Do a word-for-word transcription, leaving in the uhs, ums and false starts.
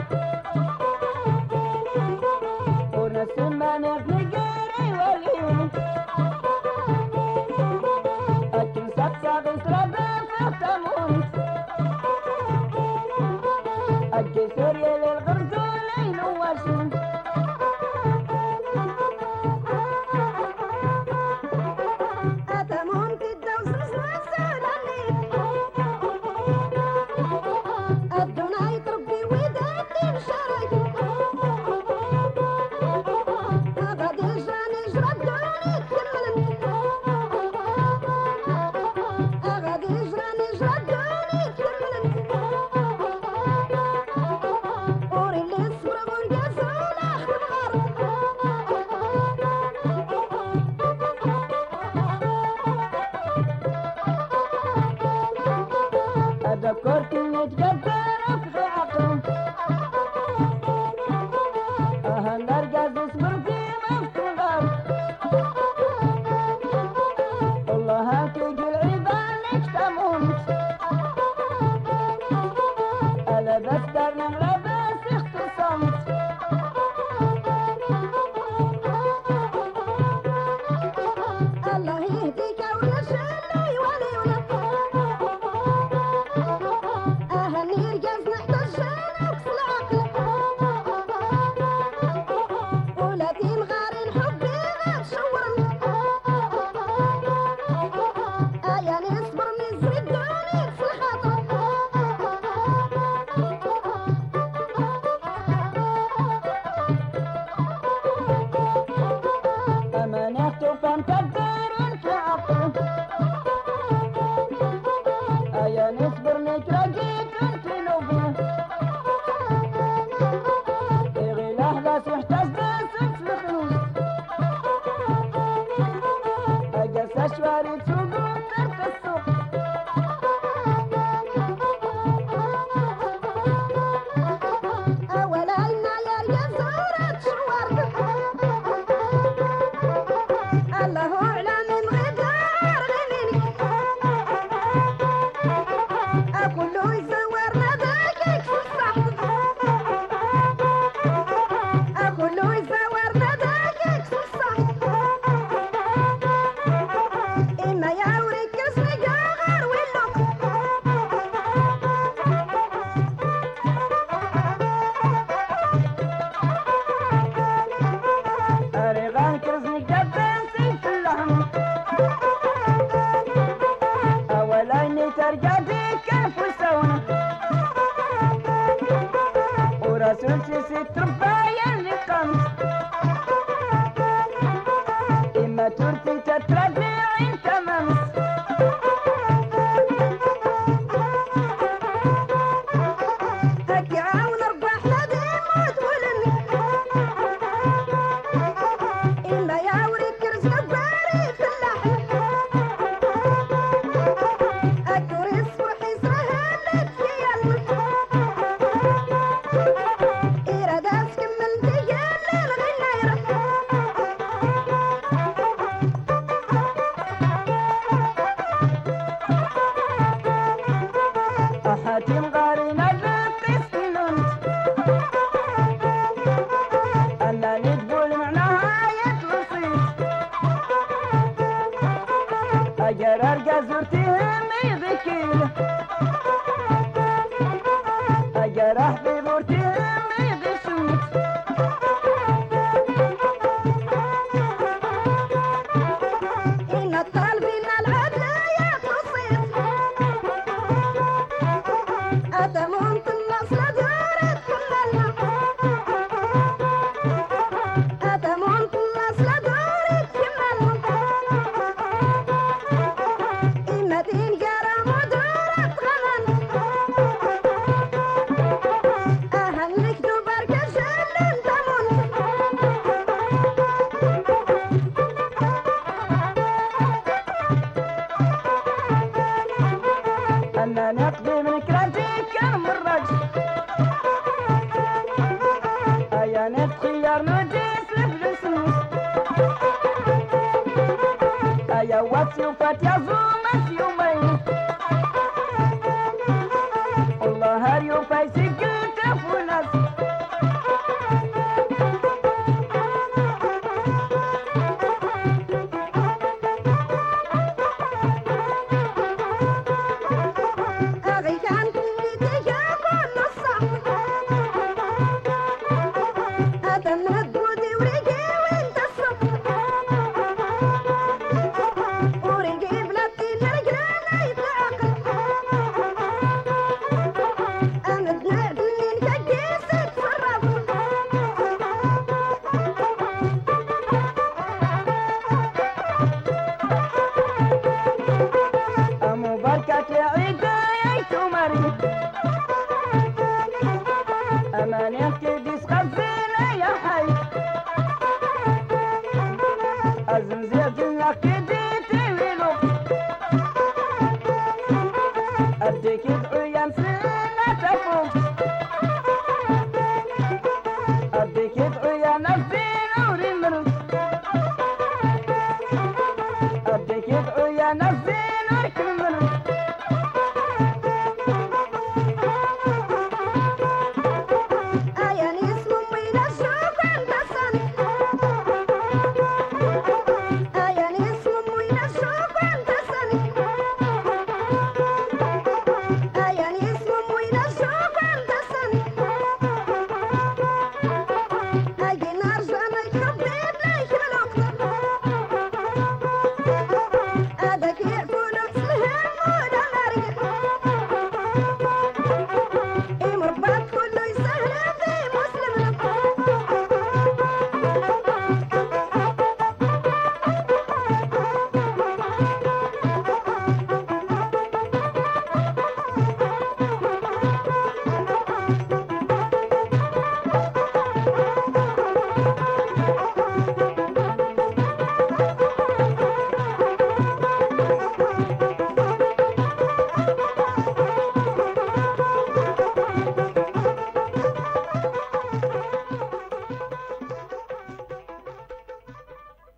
ونسمع نغني واليوم أكل سقسق يسرب في التمون أكل سوريا للغرزول ينوشون أتمون في الدوس مسلسل عليك الدنا يتربي ودادي مشارك غادي يجراني يجرى الدوني تكمل غادي يجراني يجرى الدوني تكمل وري اللي صبر ونقاسو لاخر ذكرت نتقدر في عقل أهل نرقص اصبر في مفتوغر والله تجي العيدان تموت ألا بستر من لباس اختصمت الله يهديك ولا شلو يولي أهني رجاز نحتاج شانك في العقل ولادي مغارين حبي غتشورن أياني اصبر مزري الدوني في الخطر أمانات فانتظر في عقل أيا نصبر نتراجيك انت نوبة إغي لحظة سيحتاج داسك في الخلوص أجلس أشواري تسوقون ترك السوق أولا إنا يا رجال شوارك الله أعلم من غدار غنيني كله يزورنا دايك في الصحن كله يزورنا دايك في الصحن إما يوريك اسمك غير ولوك أريغان كرزني قدام سيف اللحم أولا إني ترجع بيك كيف وسونا ورسول سيسي تربايا اللي قمت إما ترتي تتردي عين تمامس هكي عاون ربح نادي موت ولمي إما يوريك رزق باري في اللحم أكوري صبحي سهلت في يلمك إرادة تكمل ديال الغنايرة أحاتي مغارين الرقص كلونت أنني تقول معناها يتوصيت أجر أرقى زرتهم يذكيل أجر أحبي بورتهم يغشوت إن الطالبين العدل يا تصيت أتمون النصر دارت كلنا أتمون النصر دارت كلنا إما دين جرى مدارت غنن أهلك دوبارك شلن تمون أنا نقضي من كراتي كم الرجل أيا نتخير نجيس لفلسوس أيا واتسي وفات يا زومس يومين والله هاريو فايسي قلت فونس نحكي